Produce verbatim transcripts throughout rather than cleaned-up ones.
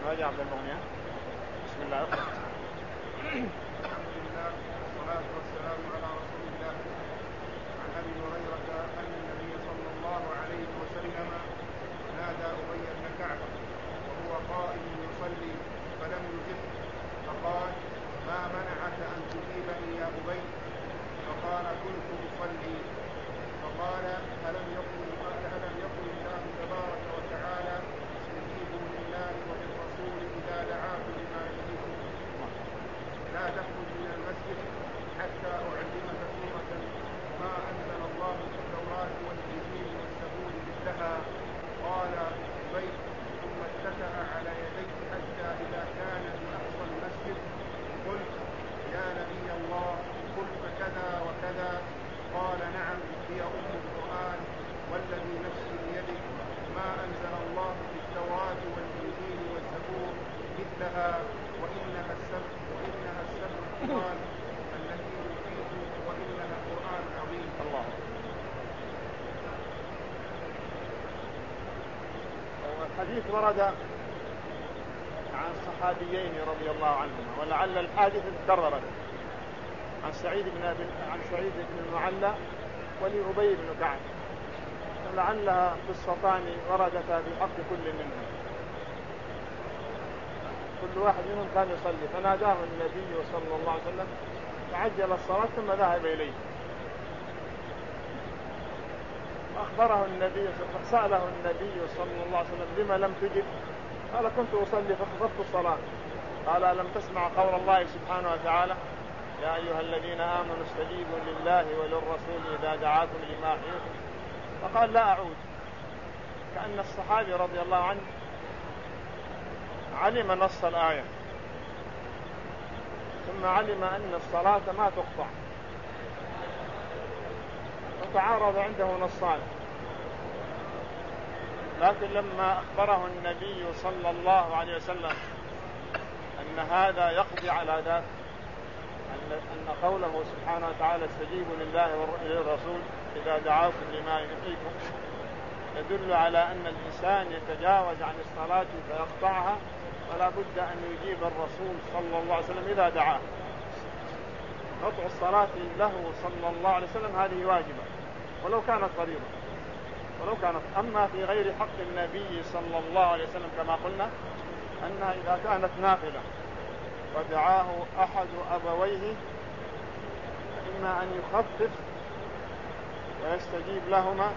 راجع عبد المغنية. بسم الله الرحمن الرحيم. الحمد لله والصلاة والسلام على رسول الله. عن أبي هريرة أن النبي صلى الله عليه وسلم نادى أبي بن كعب وهو قائم يصلي فلم يجب، فقال: ما منعك أن تجيبني يا أبي؟ فقال: كنت أصلي. فقال: ألم يقل ألم يقل الله تبارك وتعالى: استجيبوا لله وللرسول إذا دعاكم لما يحييكم؟ لا تخرج من المسجد حتى أعلمك سورة ما أنزل الله في التوراة والإنجيل والزبور مثلها. قال أبي: ثم اتكأ على يديه حتى إذا كان في أقصى المسجد قلت: يا نبي الله، قلت كذا وكذا. قال: نعم، هي أم القرآن، والذي نفسي بيده ما أنزل الله في التوراة والإنجيل والزبور مثلها، وإنها السبع وإنها السبع القرآن التي أوتيت، وإنها القرآن العظيم. الله. الحديث ورد عن صحابيين رضي الله عنهما، ولعل الحادثة تكررت عن سعيد بن عن سعيد بن المعلى ولأبي بن كعب، ولعلها قصتان وردتا في حق كل منهم. كل واحد منهم كان يصلي فناداه النبي صلى الله عليه وسلم فعجل الصلاة ثم ذهب إليه، أخبره النبي سأله النبي صلى الله عليه وسلم: لما لم تجب؟ قال: كنت أصلي فخطفت الصلاة. قال: ألم تسمع قول الله سبحانه وتعالى: يا أيها الذين آمنوا استجيبوا لله وللرسول إذا دعاكم لما يحييكم؟ فقال: لا أعود. كأن الصحابي رضي الله عنه علم نص الآية، ثم علم أن الصلاة ما تقطع، وتعارض عنده نصان. لكن لما أخبره النبي صلى الله عليه وسلم أن هذا يقضي على ذلك، أن قوله سبحانه وتعالى: استجيبوا لله وللرسول إذا دعاكم لما يحييكم، يدل على أن الإنسان يتجاوز عن الصلاة فيقطعها، فلا بد أن يجيب الرسول صلى الله عليه وسلم إذا دعاه. قطع الصلاة له صلى الله عليه وسلم هذه واجبة ولو كانت فريضة، ولو كانت. أما في غير حق النبي صلى الله عليه وسلم كما قلنا أنها إذا كانت نافلة ودعاه أحد أبويه إما أن يخفف ويستجيب لهما،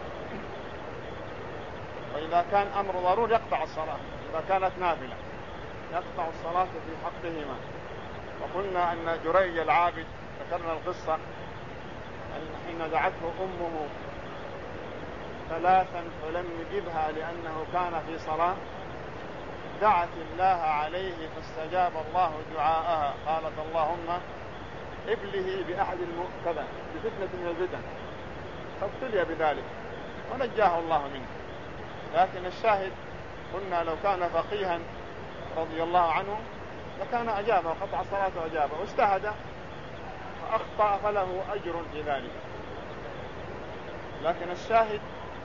وإذا كان أمر ضروري يقطع الصلاة. إذا كانت نافلة يقطع الصلاة في حقهما. وقلنا أن جريج العابد، ذكرنا القصة، أن حين دعته أمه ثلاثا فلم يجبها لأنه كان في صلاة، دعت الله عليه فاستجاب الله دعاءها. قالت: اللهم ابله بأحد المؤكدة بفتنة من الفتن، فابتلي بذلك ونجاه الله منه. لكن الشاهد قلنا لو كان فقيها رضي الله عنه لكان أجابه وقطع صلاته وأجابه، واجتهد فأخطأ فله أجر في ذلك. لكن الشاهد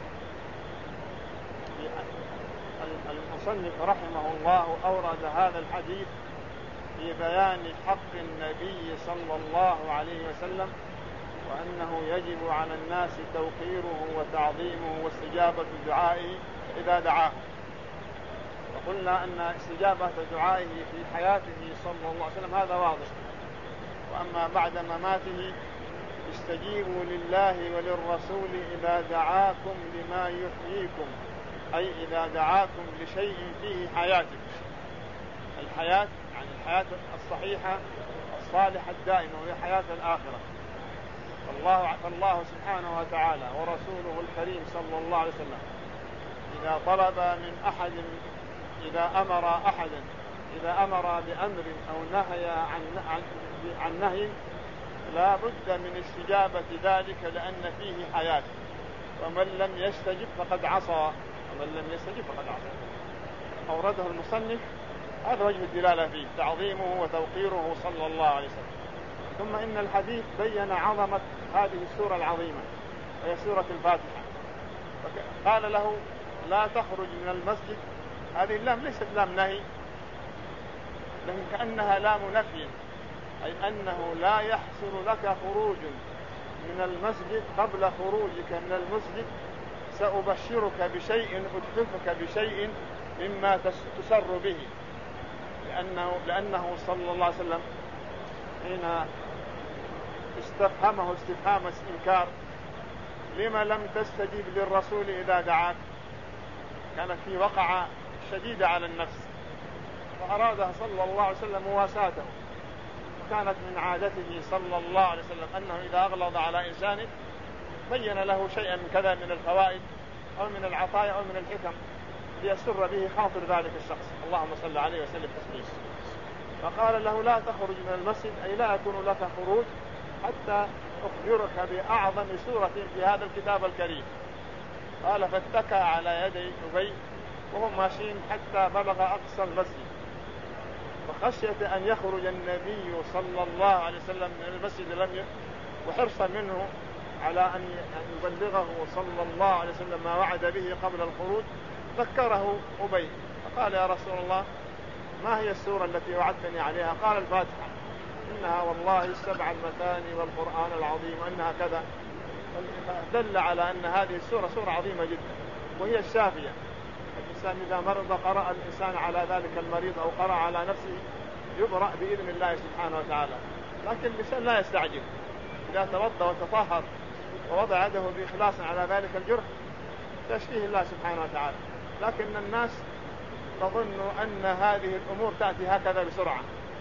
المصنف رحمه الله أورد هذا الحديث في بيان حق النبي صلى الله عليه وسلم، وأنه يجب على الناس توقيره وتعظيمه واستجابة دعائه إذا دعاه. وقلنا أن استجابة دعائه في حياته صلى الله عليه وسلم هذا واضح، وأما بعد مماته: استجيبوا لله وللرسول إذا دعاكم لما يحييكم، أي إذا دعاكم لشيء فيه حياتكم. الحياة يعني الحياة الصحيحة الصالحة الدائمة، وهي حياة الآخرة. فالله, فالله سبحانه وتعالى ورسوله الكريم صلى الله عليه وسلم إذا طلب من أحد، إذا أمر أحدا إذا أمر بأمر أو نهي عن, عن, عن نهي لا بد من استجابة ذلك، لأن فيه حياة. ومن لم يستجب فقد عصى، ومن لم يستجب فقد عصى. أورده المصنف هذا وجه الدلالة فيه، تعظيمه وتوقيره صلى الله عليه وسلم. ثم إن الحديث بين عظمة هذه السورة العظيمة وهي سورة الفاتحة. قال له: لا تخرج من المسجد. هذه اللام ليست لام نهي لكن كأنها لام نفي، أي أنه لا يحصل لك خروج من المسجد قبل خروجك من المسجد، سأبشرك بشيء أتحفك بشيء مما تسر به، لأنه, لأنه صلى الله عليه وسلم حين استفهمه استفهام إنكار لما لم تستجيب للرسول إذا دعاك، كانت في وقعة شديدة على النفس، فأراد صلى الله عليه وسلم مواساته. كانت من عادته صلى الله عليه وسلم أنه إذا أغلظ على إنسان بين له شيئا من كذا من الفوائد أو من العطايا أو من الحكم ليسر به خاطر ذلك الشخص، اللهم صل عليه وسلم تسليما. فقال له لا تخرج من المسجد، أي لا يكون لك خروج حتى أخبرك بأعظم سورة في هذا الكتاب الكريم. قال فاتكى على يدي أبي وهم ماشيين حتى بلغ أقصى المسجد، فخشية أن يخرج النبي صلى الله عليه وسلم من المسجد لم ي... وحرصا منه على أن يبلغه صلى الله عليه وسلم ما وعد به قبل الخروج، ذكره أبي فقال يا رسول الله ما هي السورة التي وعدتني عليها؟ قال الفاتحة، إنها والله السبع المثاني والقرآن العظيم وإنها كذا، دل على أن هذه السورة سورة عظيمة جدا وهي الشافية. الإنسان إذا مرض قرأ الإنسان على ذلك المريض أو قرأ على نفسه يبرأ بإذن الله سبحانه وتعالى، لكن الإنسان لا يستعجل، إذا توضأ وتطهر ووضع يده بإخلاص على ذلك الجرح تشفيه الله سبحانه وتعالى. لكن الناس تظن أن هذه الأمور تأتي هكذا بسرعة.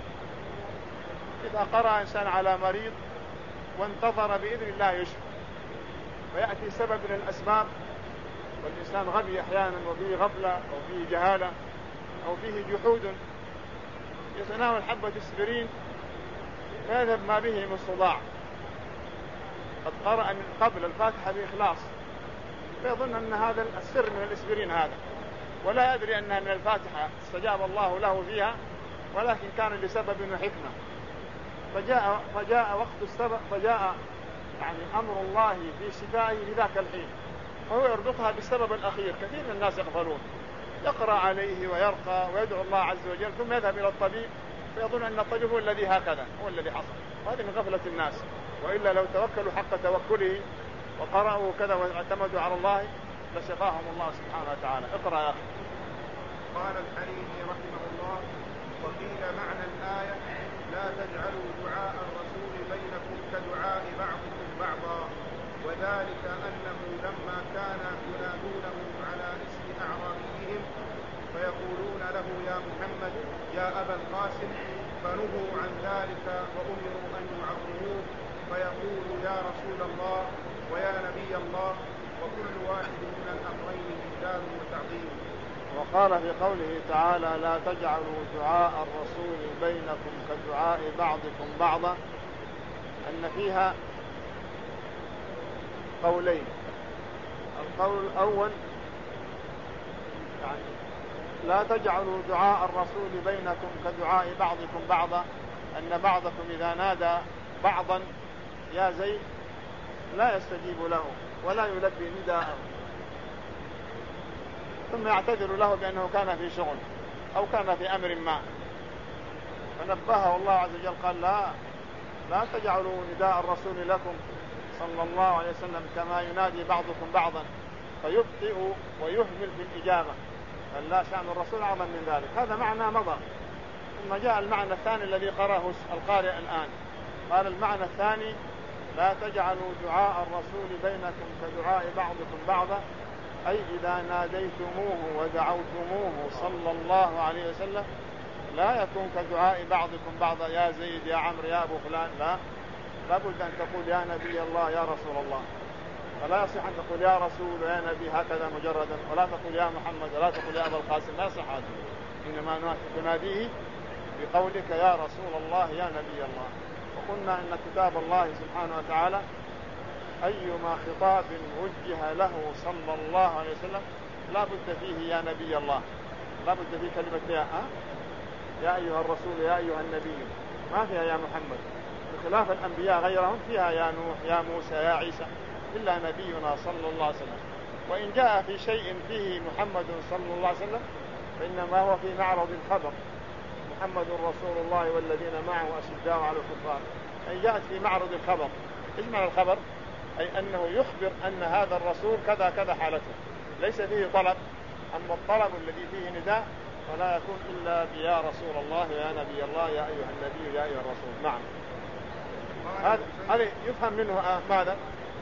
إذا قرأ إنسان على مريض وانتظر بإذن الله يشفى، ويأتي سبب من الأسباب والإنسان غبي أحيانا وفيه غفلة أو فيه جهالة أو فيه جحود، يتناول حبة اسبرين فيذهب ما به من صداع، قد قرأ من قبل الفاتحة بإخلاص فيظن أن هذا السر من الاسبرين هذا، ولا يدري أنها من الفاتحة استجاب الله له فيها، ولكن كان لسبب وحكمة. فجاء, فجاء وقت السبب، فجاء يعني أمر الله في شفائه في ذاك الحين، فهو يربطها بالسبب الأخير. كثير من الناس يغفلون، يقرأ عليه ويرقى ويدعو الله عز وجل ثم يذهب إلى الطبيب فيظن أن الطبيب هو الذي هكذا هو الذي حصل، وهذه من غفلة الناس. وإلا لو توكلوا حق توكله وقرأوا كذا واعتمدوا على الله لشفاهم الله سبحانه وتعالى. اقرأ يا أخي. قال الحليمي رحمه الله: وقيل معنى الآية لا تجعلوا دعاء الرسول بينكم كدعاء بعضكم بعضا، وذلك أنه لما كان ينادونه على اسم أعرابيهم فيقولون له يا محمد يا أبا القاسم، فنهوا عن ذلك وأمروا أن يعظموه فيقول يا رسول الله ويا نبي الله، وكل واحد من الأمرين إجلال وتعظيم. وقال في قوله تعالى لا تجعلوا دعاء الرسول بينكم كدعاء بعضكم بعضا، أن فيها قولين. القول الأول يعني لا تجعلوا دعاء الرسول بينكم كدعاء بعضكم بعضا، أن بعضكم إذا نادى بعضا يا زيد لا يستجيب له ولا يلبي نداءه، ثم يعتذر له بأنه كان في شغل أو كان في أمر ما، فنبهه الله عز وجل قال لا لا تجعلوا نداء الرسول لكم صلى الله عليه وسلم كما ينادي بعضكم بعضا فيبطئ ويهمل في الإجابة، قال لا، شأن الرسول أعظم من ذلك. هذا معنى مضى. ثم جاء المعنى الثاني الذي قرأه القارئ الآن، قال المعنى الثاني لا تجعلوا دعاء الرسول بينكم كدعاء بعضكم بعضا، أي إذا ناديتموه ودعوتموه صلى الله عليه وسلم لا يكون كدعاء بعضكم بعضا يا زيد يا عمرو يا أبو فلان، لا، لابد أن تقول يا نبي الله يا رسول الله، فلا يصح أن تقول يا رسول يا نبي هكذا مجردا، ولا تقول يا محمد ولا تقول يا أبا القاسم، لا يصح هذا، إنما تناديه بقولك يا رسول الله يا نبي الله. وقلنا إن كتاب الله سبحانه وتعالى أيما خطاب وجه له صلى الله عليه وسلم لا بد فيه يا نبي الله، لا بد فيه كلمة يا أه؟ يا أيها الرسول يا أيها النبي، ما فيها يا محمد، بخلاف الأنبياء غيرهم فيها يا نوح يا موسى يا عيسى، إلا نبينا صلى الله عليه وسلم. وإن جاء في شيء فيه محمد صلى الله عليه وسلم فإنما هو في معرض الخبر، محمد رسول الله والذين معه أشداء على الكفار، أي جاءت في معرض الخبر. إيش معنى الخبر؟ أي أنه يخبر أن هذا الرسول كذا كذا حالته، ليس فيه طلب. أما الطلب الذي فيه نداء فلا يكون إلا بيا رسول الله يا نبي الله يا أيها النبي يا أيها الرسول. نعم. هذا يفهم منه آه ماذا؟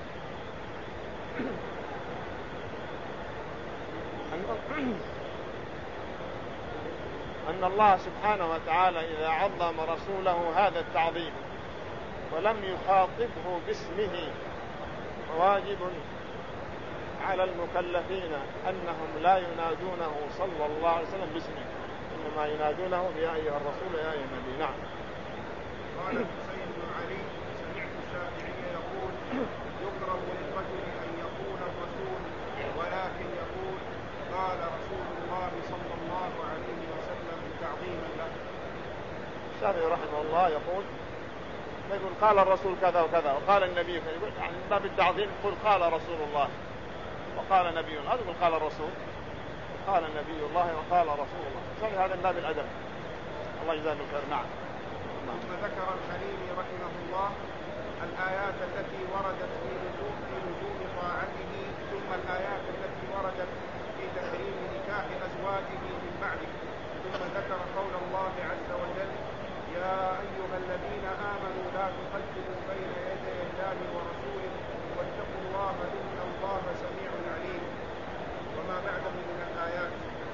أن الله سبحانه وتعالى إذا عظم رسوله هذا التعظيم ولم يخاطبه باسمه، واجب على المكلفين أنهم لا ينادونه صلى الله عليه وسلم باسمه، إنما ينادونه يا أيها الرسول يا أيها النبي. نعم. قال الحسين بن علي: سمعت الشافعي يقول: يكره للرجل أن يقول الرسول ولكن يقول قال رسول الله صلى الله عليه وسلم تعظيما له. الشافعي رحمه الله يقول يقول قال الرسول كذا وكذا وقال النبي، فيقول يعني باب التعظيم يقول قال رسول الله وقال نبي الله، يقول قال الرسول قال النبي الله وقال رسول الله، صحيح هذا باب الأدب. الله يجزاه خير. نعم. ثم ذكر الحليمي رحمه الله الآيات التي وردت في وجوب في وجوب طاعته، ثم الآيات التي وردت في تحريم نكاح أزواجه من بعده، ثم ذكر قول الله عز وجل: يا أيها الذين آمنوا لا تقدموا بين يدي الله ورسوله واتقوا الله إن الله سميع عليم، وما بعده من الآيات.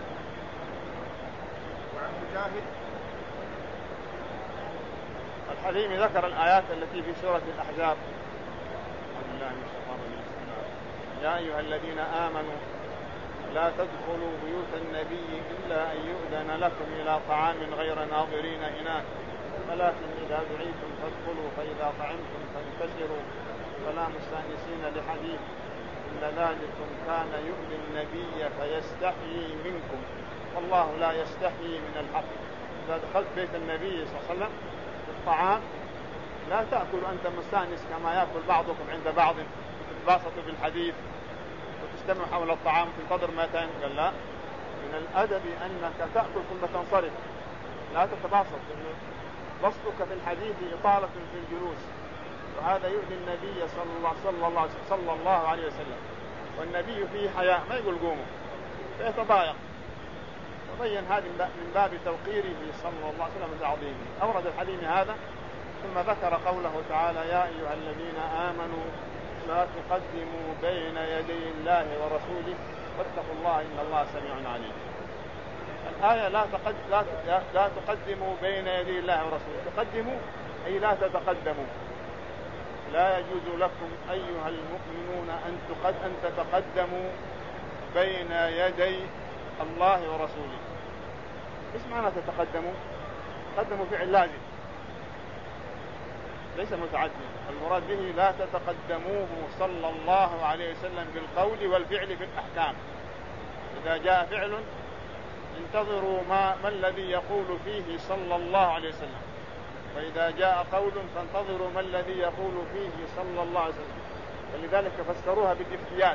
وعن مجاهد: الحليمي ذكر الآيات التي في سورة الأحزاب. يا أيها الذين آمنوا لا تدخلوا بيوت النبي إلا أن يؤذن لكم إلى طعام غير ناظرين إناه ولكن إذا دعيتم فادخلوا فإذا طعمتم فانتشروا فلا مستأنسين لحديث إن ذلكم كان يؤذي النبي فيستحيي منكم والله لا يستحيي من الحق. إذا دخلت بيت النبي صلى الله عليه وسلم الطعام لا تأكل أنت مستأنس كما يأكل بعضكم عند بعض، تتباسطوا بالحديث وتجتمع حول الطعام تنتظر متى. قال لا، من الأدب أنك تأكل ثم تنصرف، لا تتباسط، بسطك في الحديث إطالة في الجلوس، وهذا يؤذي النبي صلى الله, صلى الله, صلى الله عليه وسلم، والنبي فيه حياء ما يقول قوموا فيتضايق. وبين هذه من باب توقيره صلى الله عليه وسلم وتعظيمه. أورد الحليم هذا ثم ذكر قوله تعالى: يا أيها الذين آمنوا لا تقدموا بين يدي الله ورسوله واتقوا الله إن الله سميع عليم. الآية لا, تقد... لا... لا تقدموا بين يدي الله ورسوله، تقدموا أي لا تتقدموا. لا يجوز لكم أيها المؤمنون أن, تقد... أن تتقدموا بين يدي الله ورسوله. إيش معنى تتقدموا؟ تقدموا فعل لازم ليس متعدي، المراد به لا تتقدموه صلى الله عليه وسلم بالقول والفعل في الأحكام. إذا جاء فعل انتظروا ما, ما الذي يقول فيه صلى الله عليه وسلم، وإذا جاء قول فانتظروا ما الذي يقول فيه صلى الله عليه وسلم. ولذلك فسروها بالإفتيات،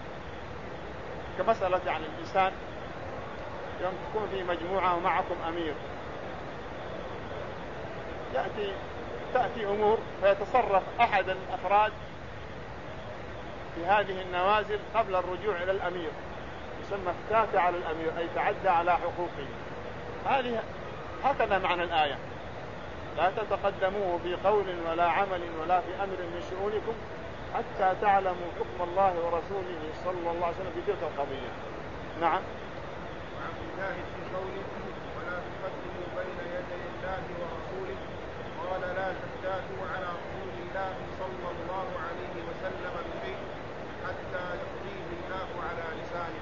كمسألة عن الإنسان يوم تكون في مجموعة ومعكم أمير، يأتي تأتي أمور فيتصرف أحد الأفراد في هذه النوازل قبل الرجوع إلى الأمير، يسمى افتات على الأمير أي تعدى على حقوقه. هذه هكذا معنى الآية: لا تتقدموه في قول ولا عمل ولا في أمر من شؤونكم حتى تعلموا حكم الله ورسوله صلى الله عليه وسلم في تلك القضية. نعم. وعن مجاهد في قوله: ولا تقدموا بين يدي الله ورسوله، قال: لا تفتاتوا على رسول الله صلى الله عليه وسلم بشيء حتى يقضيه الله على لسانه.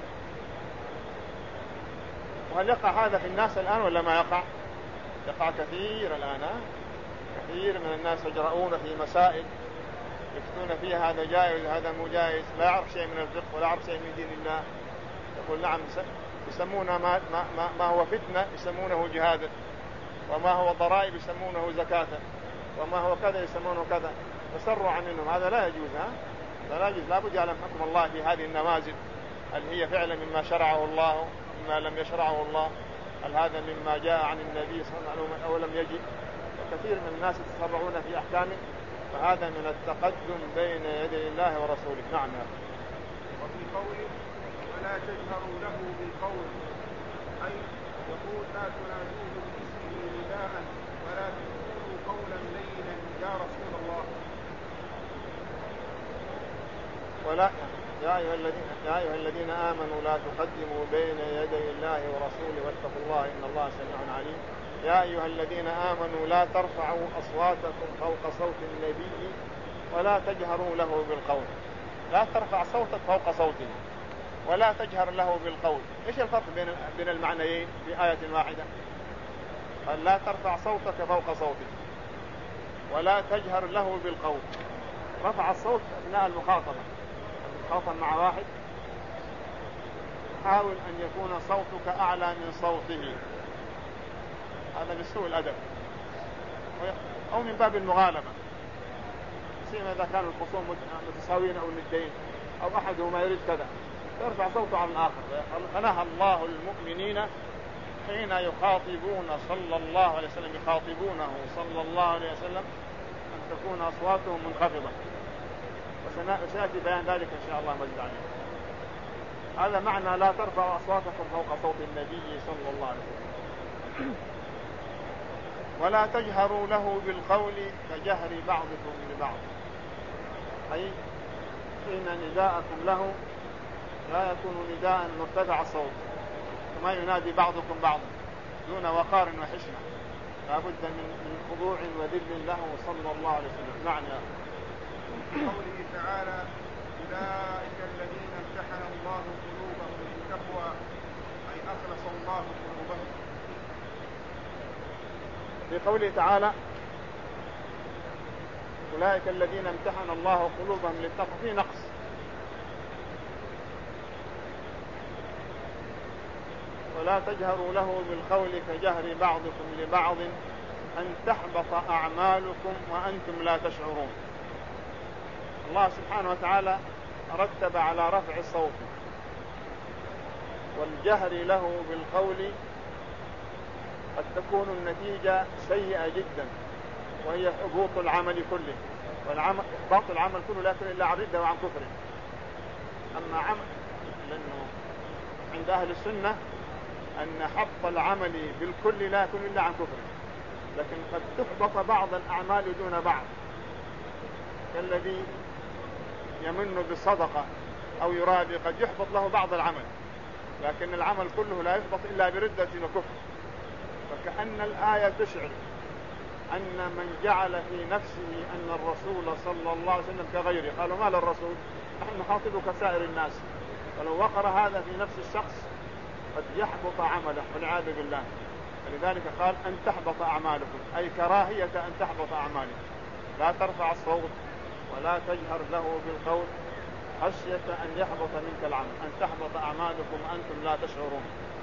وهل يقع هذا في الناس الآن ولا ما يقع؟ يقع كثير الآن. كثير من الناس يجرؤون في مسائل يفتون فيها هذا جائز هذا مو جائز، لا يعرف شيء من الفقه ولا يعرف شيء من دين الله، يقول نعم يسمونه ما, ما, ما هو فتنة يسمونه جهادا، وما هو ضرائب يسمونه زكاة، وما هو كذا يسمونه كذا، فسروا عنهم. هذا لا يجوز. ها لا يجوز. لا بد يعلم حكم الله في هذه النوازل، هل هي فعلا مما شرعه الله مما لم يشرعه الله. هل هذا مما جاء عن النبي صلى الله عليه وسلم أو لم يجئ؟ وكثير من الناس يتسرعون في أحكامه، فهذا من التقدم بين يدي الله ورسوله. نعم. وفي قوله فلا تجهروا له بالقول، أي يقول لا تنادوه باسمه نداء ولا تقولوا قولا لينا يا رسول الله. ولا يا أيها الذين يا أيها الذين آمنوا لا تقدموا بين يدي الله ورسوله واتقوا الله إن الله سميع عليم. يا أيها الذين آمنوا لا ترفعوا أصواتكم فوق صوت النبي ولا تجهروا له بالقول. لا ترفع صوتك فوق صوته ولا تجهر له بالقول. إيش الفرق بين بين المعنيين في آية واحدة؟ قال لا ترفع صوتك فوق صوته ولا تجهر له بالقول. رفع الصوت أثناء المخاطبة، المخاطب مع واحد حاول أن يكون صوتك أعلى من صوته، هذا من سوء الأدب أو من باب المغالبة، سيما إذا كانوا الخصوم متساويين أو ندين أو أحدهما يريد كذا يرفع صوته على الآخر. فنهى الله المؤمنين حين يخاطبون صلى الله عليه وسلم يخاطبونه صلى الله عليه وسلم أن تكون أصواتهم منخفضة، وسيأتي بيان ذلك إن شاء الله مجد عليه. هذا معنى لا ترفعوا أصواتكم فوق صوت النبي صلى الله عليه وسلم. ولا تجهروا له بالقول كجهر بعضكم لبعض، أي حين نداءكم له لا يكون نداء مرتفع الصوت كما ينادي بعضكم بعضا دون وقار وحشمة، لا بد من خضوع وذل له صلى الله عليه وسلم. نعم. قوله تعالى أولئك الذين امتحن الله قلوبهم بالتقوى، أي أخلص الله قلوبهم. في قوله تعالى أولئك الذين امتحن الله قلوبهم للتقوى في نقص، ولا تجهروا له بالقول كجهر بعضكم لبعض أن تحبط أعمالكم وأنتم لا تشعرون. الله سبحانه وتعالى رتب على رفع الصوت والجهر له بالقول قد تكون النتيجة سيئة جدا، وهي حبوط العمل كله، والعمل إحباط العمل كله لا يكون إلا عن ردة وعن كفر. أما عمل لأنه عند أهل السنة أن حبط العمل بالكل لا يكون إلا عن كفر، لكن قد تحبط بعض الأعمال دون بعض، كالذي يمن بالصدقة أو يرابي قد يحبط له بعض العمل، لكن العمل كله لا يحبط إلا بردة وكفر. فكأن الآية تشعر أن من جعل في نفسه أن الرسول صلى الله عليه وسلم كغيره، قالوا ما للرسول نحن نخاطبك كسائر الناس، ولو وقر هذا في نفس الشخص قد يحبط عمله والعياذ بالله. فلذلك قال أن تحبط أعمالكم، أي كراهية أن تحبط أعمالكم. لا ترفع الصوت ولا تجهر له بالقول خشية أن يحبط منك العمل، أن تحبط أعمالكم وأنتم لا تشعرون.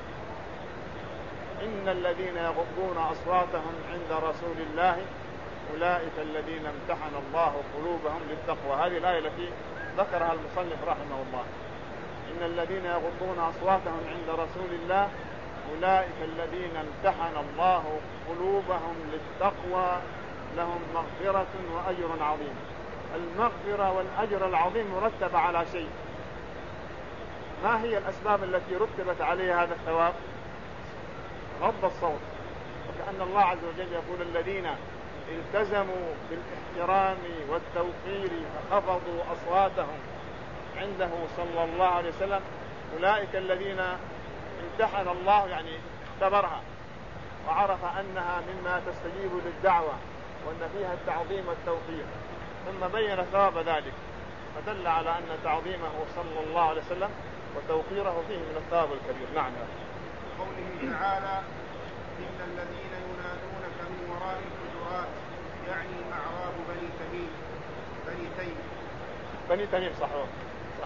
إن الذين يغضون أصواتهم عند رسول الله أولئك الذين امتحن الله قلوبهم للتقوى. هذه الآية التي ذكرها المصنف رحمه الله. إن الذين يغضون أصواتهم عند رسول الله أولئك الذين امتحن الله قلوبهم للتقوى لهم مغفرة وأجر عظيم. المغفرة والأجر العظيم مرتب على شيء. ما هي الأسباب التي رتبت عليها هذا الثواب؟ غض الصوت، وكأن الله عز وجل يقول الذين التزموا بالاحترام والتوقير فخفضوا أصواتهم عنده صلى الله عليه وسلم أولئك الذين امتحن الله، يعني اختبرها وعرف أنها مما تستجيب للدعوة وأن فيها التعظيم والتوقير، ثم بين ثواب ذلك، فدل على أن تعظيمه صلى الله عليه وسلم وتوقيره فيه من الثواب الكبير. نعم. قوله تعالى إن الذين ينادونك من وراء الحجرات، يعني أعراب بني تميم بني تيم بني تميم صح صح.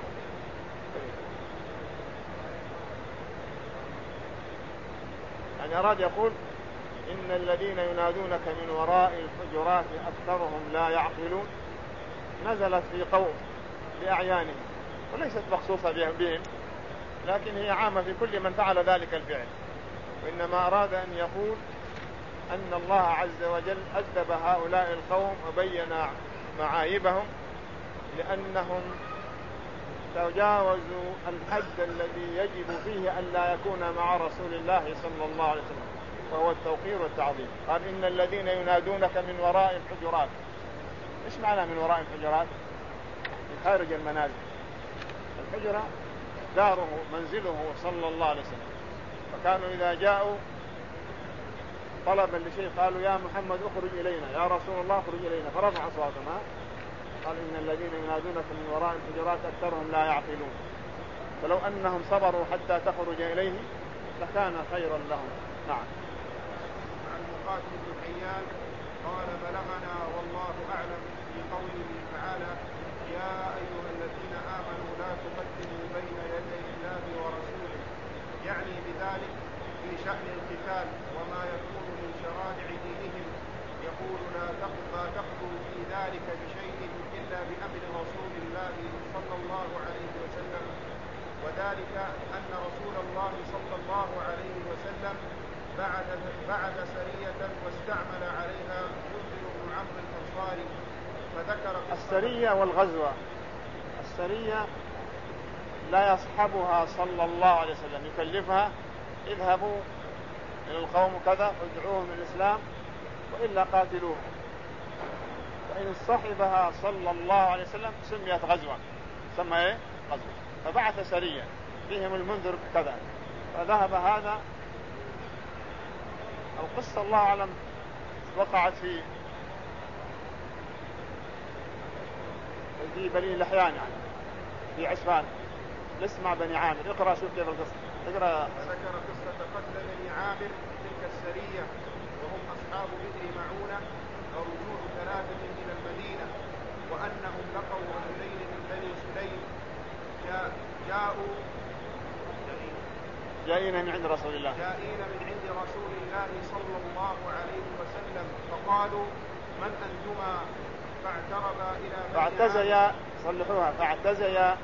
يعني أراد يقول إن الذين ينادونك من وراء الحجرات أكثرهم لا يعقلون، نزلت في قوم بأعيانهم وليست مخصوصة بهم، لكن هي عامة في كل من فعل ذلك الفعل. وإنما أراد أن يقول أن الله عز وجل أدب هؤلاء القوم وبين معايبهم لأنهم تجاوزوا الحد الذي يجب فيه أن لا يكون مع رسول الله صلى الله عليه وسلم، وهو التوقير والتعظيم. قال إن الذين ينادونك من وراء الحجرات. إيش معنى من وراء الحجرات؟ من خارج المنازل. الحجرة داره منزله صلى الله عليه وسلم، فكانوا إذا جاءوا طلبا لشيء قالوا يا محمد اخرج إلينا، يا رسول الله اخرج إلينا، فرفع أصواتهم. قال إن الذين ينادونك من وراء الحجرات أكثرهم لا يعقلون، فلو أنهم صبروا حتى تخرج إليه لكان خيرا لهم. نعم. عن مقاتل بن حيان قال بلغنا والله أعلم في قوله تعالى يا أيها الذين آمنوا لا تقدموا بين يدي الله ورسوله، يعني بذلك في شأن القتال وما يكون من شرائع دينهم، يقول لا تقضوا في ذلك بشيء إلا بأمر رسول الله صلى الله عليه وسلم، وذلك أن رسول الله صلى الله عليه وسلم بعث بعث سرية واستعمل عليها منذر بن عمرو الأنصاري فذكر السرية والغزوة. السرية لا يصحبها صلى الله عليه وسلم، يكلفها اذهبوا إلى القوم كذا ادعوهم الإسلام وإلا قاتلوهم، فإن صحبها صلى الله عليه وسلم سميت غزوة، سمى إيه؟ غزوة. فبعث سرية فيهم المنذر كذا، فذهب هذا. القصة الله أعلم وقعت في في بني لحيان، يعني في عسفان. نسمع بني عامر، اقرأ شوف كيف القصة. اقرأ. ذكر قصة قتل بني عامر تلك السرية وهم أصحاب بئر معونة ورجوع ثلاثة إلى المدينة، وأنهم لقوا رجلين من بني سليم جاء جاءوا جائين من عند رسول الله جائين من عند رسول الله صلى الله عليه وسلم فقالوا من أنتما؟ فاعترضا إلى بني فاعتزيا، صلحوها، فاعتزيا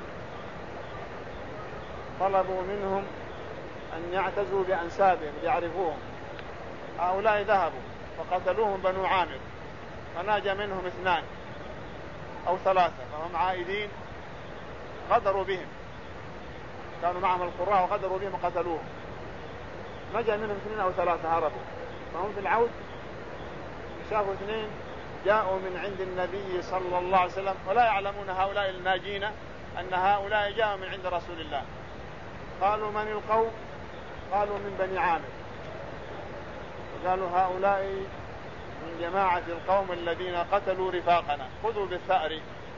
طلبوا منهم أن يعتزوا بأنسابهم ليعرفوهم. هؤلاء ذهبوا فقتلوهم بنو عامر، فناجى منهم اثنان أو ثلاثة فهم عائدين، غدروا بهم، كانوا معهم القراء وغدروا بهم وقتلوهم. نجى منهم اثنين أو ثلاثة هربوا، فهم في العود شافوا اثنين جاءوا من عند النبي صلى الله عليه وسلم ولا يعلمون هؤلاء الناجين أن هؤلاء جاءوا من عند رسول الله. قالوا من القوم؟ قالوا من بني عامر. قالوا هؤلاء من جماعة القوم الذين قتلوا رفاقنا، خذوا بالثأر.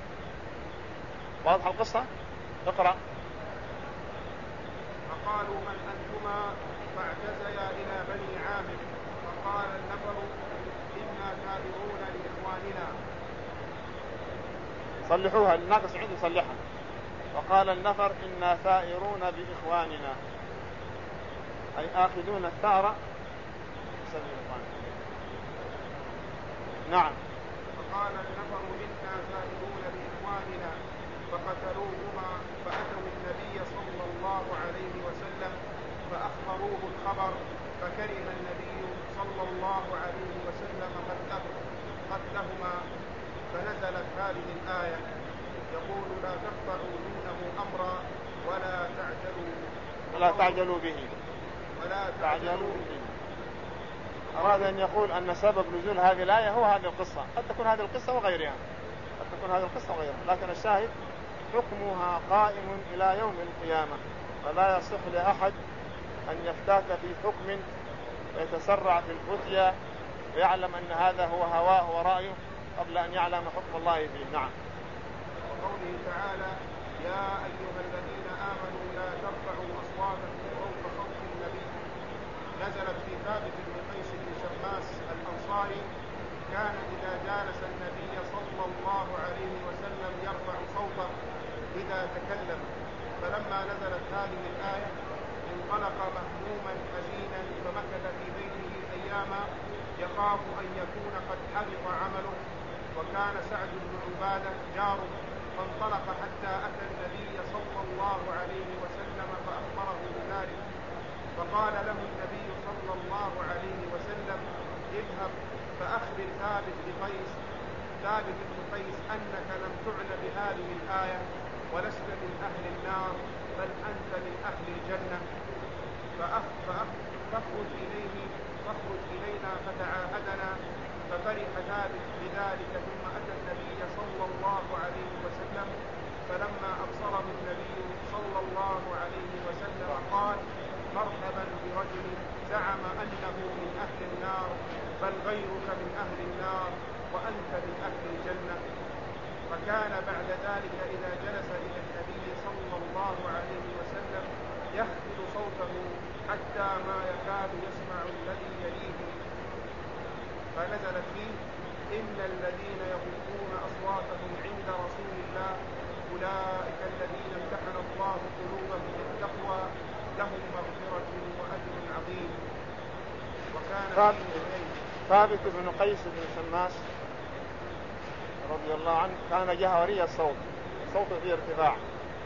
واضح القصة؟ اقرأ. فقالوا من أنتما؟ فاعتزيا إلى بني عامر فقال النفر إنا ثائرون لإخواننا. صلحوها، الناقص عندي صلحها. وقال النفر إنا ثائرون بإخواننا، أي آخذون الثأر. نعم. فقال النفر إنا ثائرون بإخواننا فقتلوهما، فأتوا النبي صلى الله عليه وسلم فأخبروه الخبر، فكره النبي صلى الله عليه وسلم قتلهما، فنزلت هذه الآية يقول لا تقطعوا دونه أمرا ولا تعجلوا ولا تعجلوا به ولا تعجلوا به. أراد أن يقول أن سبب نزول هذه الآية هو هذه القصة. قد تكون هذه القصة وغيرها، قد تكون هذه القصة وغيرها، لكن الشاهد حكمها قائم إلى يوم القيامة، فلا يصح لأحد أن يفتات في حكم ويتسرع في الفتيا ويعلم أن هذا هو هواه ورأيه قبل أن يعلم حكم الله فيه. نعم. وقوله تعالى يا أيها الذين آمنوا لا ترفعوا أصواتكم فوق صوت النبي، نزلت في ثابت بن قيس بن شماس الأنصاري كان إذا جالس النبي صلى الله عليه وسلم يرفع صوته إذا تكلم، فلما نزلت هذه الآية انطلق مهموما حزينا فمكث في بيته أياما يخاف أن يكون قد حبط عمله، وكان سعد بن عبادة جاره، فانطلق حتى أتى النبي صلى الله عليه وسلم فأخبره بذلك، فقال له النبي صلى الله عليه وسلم اذهب فأخبر ثابت بقيس ثابت بن قيس أنك لم تعنى بهذه الآية ولست من أهل النار بل أنت من أهل الجنة فاخرج إليه فاخرج إلينا فتعاهدنا. ففرح ثابت بذلك ثم أتى النبي صلى الله عليه وسلم فلما أبصره النبي صلى الله عليه وسلم قال مرحبا برجل زعم أنه من أهل النار بل غيرك من أهل النار وأنت من أهل الجنة. فكان بعد ذلك إذا جلس إلى النبي صلى الله عليه وسلم يخفض صوته حتى ما يكاد يسمع الذي يليه فنزلت فيه إن الذين يغضون أصواتهم عند رسول الله أولئك الذين امتحن الله قلوبهم بالتقوى لهم مغفرة وأجر عظيم. وكان ثابت بن قيس بن شماس رضي الله عنه كان جهوري الصوت، صوته فيه ارتفاع،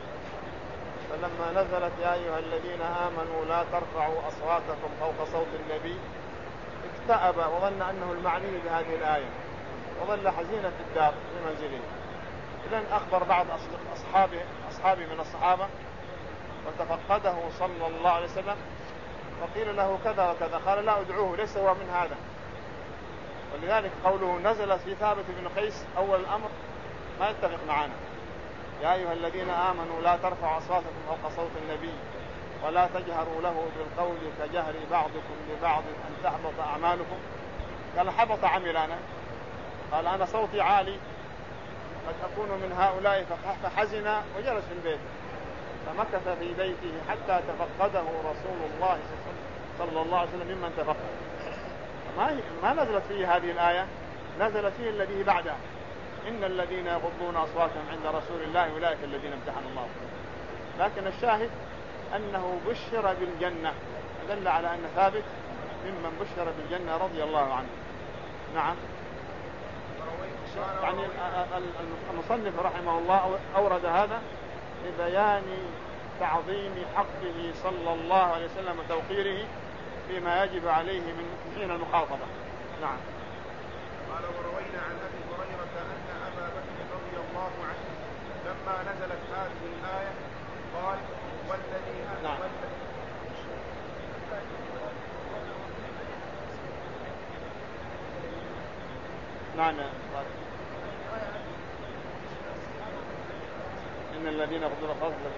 فلما نزلت يا أيها الذين آمنوا لا ترفعوا أصواتكم فوق صوت النبي اكتئب وظن أنه المعني بهذه الآية وظل حزينا في الدار في منزله. إذن أخبر بعض أصحابه أصحابه من الصحابة وتفقده صلى الله عليه وسلم وقيل له كذا وكذا، قال لا أدعوه ليس هو من هذا. ولذلك قوله نزلت في ثابت بن قيس أول الأمر ما يتفق معنا. يا أيها الذين آمنوا لا ترفعوا أصواتكم فوق صوت النبي ولا تجهروا له بالقول كجهر بعضكم لبعض أن تحبط أعمالكم. قال حبط عملنا، قال أنا صوتي عالي قد أكون من هؤلاء، فحزن وجلس في البيت فمكث في بيته حتى تفقده رسول الله صلى الله عليه وسلم ممن تفقد. ما ما نزلت فيه هذه الآية، نزلت فيه الذي بعدها إن الذين يغضون أصواتهم عند رسول الله أولئك الذين امتحن الله. لكن الشاهد أنه بشر بالجنة، دل على أن ثابت ممن بشر بالجنة رضي الله عنه. نعم. يعني المصنف رحمه الله أورد هذا لبيان تعظيم حقه صلى الله عليه وسلم وتوقيره فيما يجب عليه من حين المخاطبة. نعم. قال وروينا عن أبي هريرة أن أبا بكر رضي الله عنه لما نزلت هذه الآية قال والذي نعم. نعم. إن الذين يغضون أصواتهم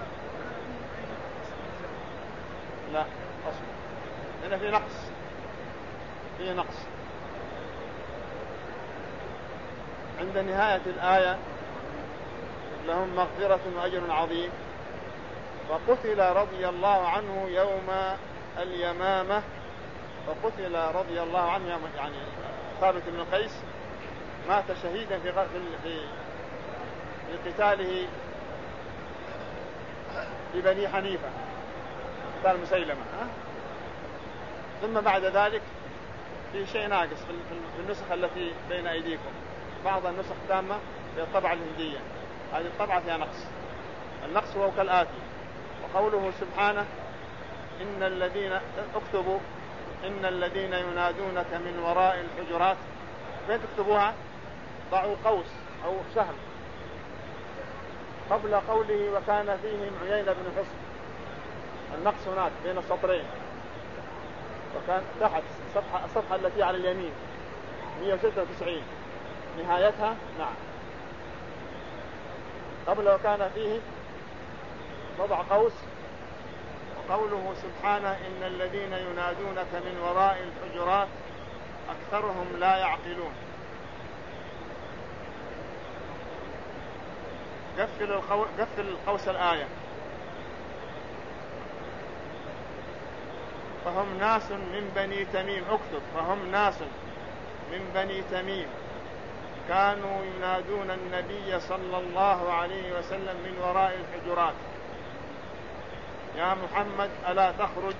لا أصل هنا في نقص في نقص عند نهاية الآية لهم مغفرة وأجر عظيم. وقتل رضي الله عنه يوم اليمامة، وقتل رضي الله عنه يوم يعني ثابت بن قيس مات شهيدا في في في قتاله لبني حنيفة قتال مسيلمة. ثم بعد ذلك في شيء ناقص في النسخ التي بين أيديكم، بعض النسخ تامة في الطبعة الهندية، هذه الطبعة فيها نقص. النقص هو كالآتي: وقوله سبحانه إن الذين اكتبوا إن الذين ينادونك من وراء الحجرات، فين تكتبوها؟ ضعوا قوس أو سهم قبل قوله وكان فيهم عيينة بن حصن. النقص هناك بين السطرين، وكان تحت الصفحة, الصفحة التي على اليمين مئة وستة وتسعين نهايتها. نعم. قبل وكان فيه وضع قوس، وقوله سبحانه إن الذين ينادونك من وراء الحجرات أكثرهم لا يعقلون. قفل القو... قفل القوس الآية: فهم ناس من بني تميم. اكتب فهم ناس من بني تميم كانوا ينادون النبي صلى الله عليه وسلم من وراء الحجرات يا محمد ألا تخرج.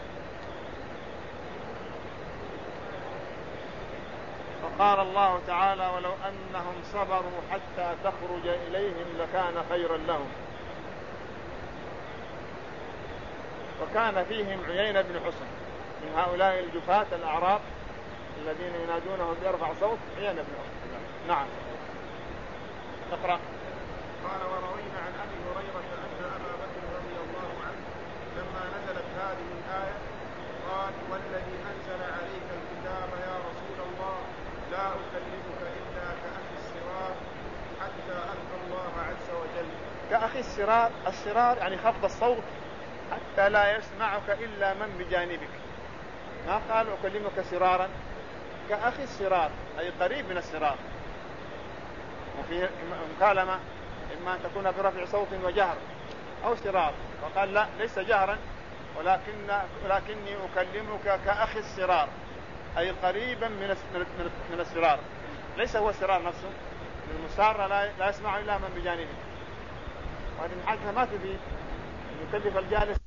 فقال الله تعالى ولو أنهم صبروا حتى تخرج إليهم لكان خيرا لهم. وكان فيهم عيينة بن حسن من هؤلاء الجفاة الأعراب الذين ينادونه بأرفع صوت، عيينة بن حسن. نعم. اقرأ. قال وروينا عن أبي هريرة أن أبا بكر رضي الله عنه لما نزلت هذه الآية قال والذي أنزل عليك الكتاب يا رسول الله لا أكلمك إلا كأخي الصغار حتى ألقى الله عز وجل. كأخي الصغار، الصغار يعني خفض الصوت حتى لا يسمعك إلا من بجانبك، ما قال أكلمك سرارا، كأخي الصغار أي قريب من الصغار. وفي مكالمة إما أن تكون برفع صوت وجهر أو صغار، وقال لا ليس جهرا ولكن ولكني أكلمك كأخي الصغار أي قريبا من من الصغار، ليس هو الصغار نفسه، المسار لا يسمع إلا من بجانبه. وهذه الحادثة ما تفيد أن يكلف الجالس